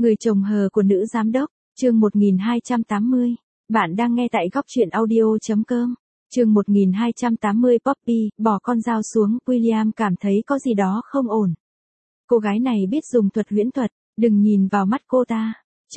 Người chồng hờ của nữ giám đốc, chương 1280. Bạn đang nghe tại góc truyện audio.com. Chương 1280 Poppy, bỏ con dao xuống, William cảm thấy có gì đó không ổn. Cô gái này biết dùng thuật huyễn thuật, đừng nhìn vào mắt cô ta.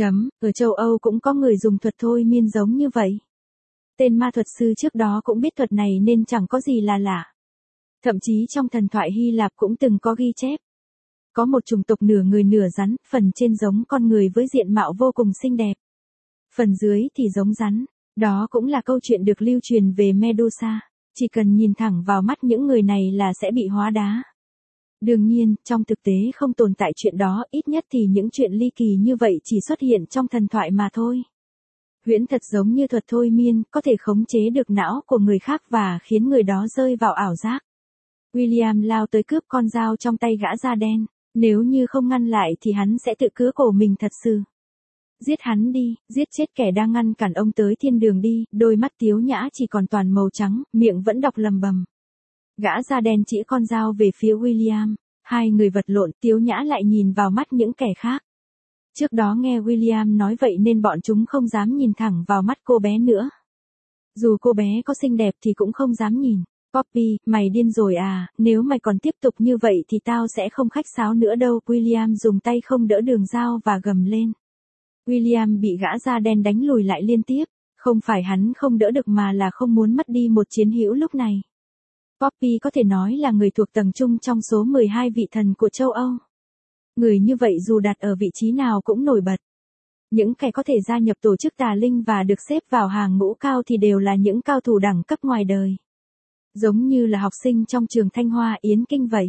Ở châu Âu cũng có người dùng thuật thôi miên giống như vậy. Tên ma thuật sư trước đó cũng biết thuật này nên chẳng có gì là lạ. Thậm chí trong thần thoại Hy Lạp cũng từng có ghi chép. Có một chủng tộc nửa người nửa rắn, phần trên giống con người với diện mạo vô cùng xinh đẹp. Phần dưới thì giống rắn. Đó cũng là câu chuyện được lưu truyền về Medusa. Chỉ cần nhìn thẳng vào mắt những người này là sẽ bị hóa đá. Đương nhiên, trong thực tế không tồn tại chuyện đó, ít nhất thì những chuyện ly kỳ như vậy chỉ xuất hiện trong thần thoại mà thôi. Huyễn thuật giống như thuật thôi miên, có thể khống chế được não của người khác và khiến người đó rơi vào ảo giác. William lao tới cướp con dao trong tay gã da đen. Nếu như không ngăn lại thì hắn sẽ tự cứa cổ mình thật sự. Giết hắn đi, giết chết kẻ đang ngăn cản ông tới thiên đường đi, đôi mắt Tiếu Nhã chỉ còn toàn màu trắng, miệng vẫn đọc lầm bầm. Gã da đen chĩa con dao về phía William, hai người vật lộn, Tiếu Nhã lại nhìn vào mắt những kẻ khác. Trước đó nghe William nói vậy nên bọn chúng không dám nhìn thẳng vào mắt cô bé nữa. Dù cô bé có xinh đẹp thì cũng không dám nhìn. Poppy, mày điên rồi à, nếu mày còn tiếp tục như vậy thì tao sẽ không khách sáo nữa đâu. William dùng tay không đỡ đường dao và gầm lên. William bị gã da đen đánh lùi lại liên tiếp, không phải hắn không đỡ được mà là không muốn mất đi một chiến hữu lúc này. Poppy có thể nói là người thuộc tầng trung trong số 12 vị thần của châu Âu. Người như vậy dù đặt ở vị trí nào cũng nổi bật. Những kẻ có thể gia nhập tổ chức tà linh và được xếp vào hàng ngũ cao thì đều là những cao thủ đẳng cấp ngoài đời. Giống như là học sinh trong trường Thanh Hoa Yến Kinh vậy.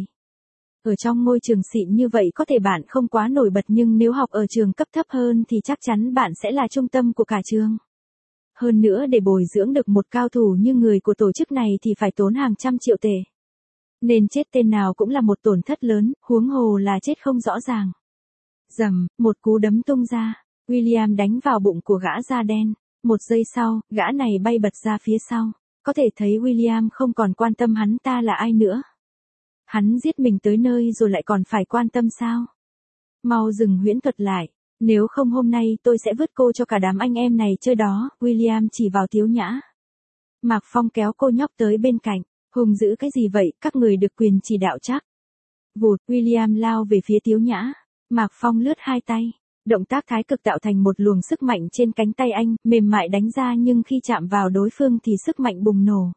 Ở trong ngôi trường xịn như vậy có thể bạn không quá nổi bật nhưng nếu học ở trường cấp thấp hơn thì chắc chắn bạn sẽ là trung tâm của cả trường. Hơn nữa để bồi dưỡng được một cao thủ như người của tổ chức này thì phải tốn hàng trăm triệu tệ. Nên chết tên nào cũng là một tổn thất lớn, huống hồ là chết không rõ ràng. Rầm, một cú đấm tung ra, William đánh vào bụng của gã da đen. Một giây sau, gã này bay bật ra phía sau. Có thể thấy William không còn quan tâm hắn ta là ai nữa. Hắn giết mình tới nơi rồi lại còn phải quan tâm sao? Mau dừng huyễn thuật lại, nếu không hôm nay tôi sẽ vứt cô cho cả đám anh em này chơi đó. William chỉ vào Tiếu Nhã. Mạc Phong kéo cô nhóc tới bên cạnh, hùng dữ cái gì vậy, các người được quyền chỉ đạo chắc. Vụt, William lao về phía Tiếu Nhã. Mạc Phong lướt hai tay. Động tác thái cực tạo thành một luồng sức mạnh trên cánh tay anh, mềm mại đánh ra nhưng khi chạm vào đối phương thì sức mạnh bùng nổ.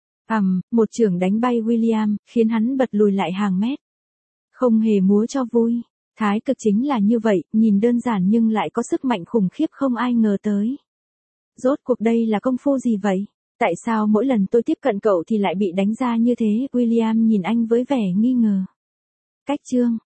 Một chưởng đánh bay William, khiến hắn bật lùi lại hàng mét. Không hề múa cho vui. Thái cực chính là như vậy, nhìn đơn giản nhưng lại có sức mạnh khủng khiếp không ai ngờ tới. Rốt cuộc đây là công phu gì vậy? Tại sao mỗi lần tôi tiếp cận cậu thì lại bị đánh ra như thế? William nhìn anh với vẻ nghi ngờ. Cách chương.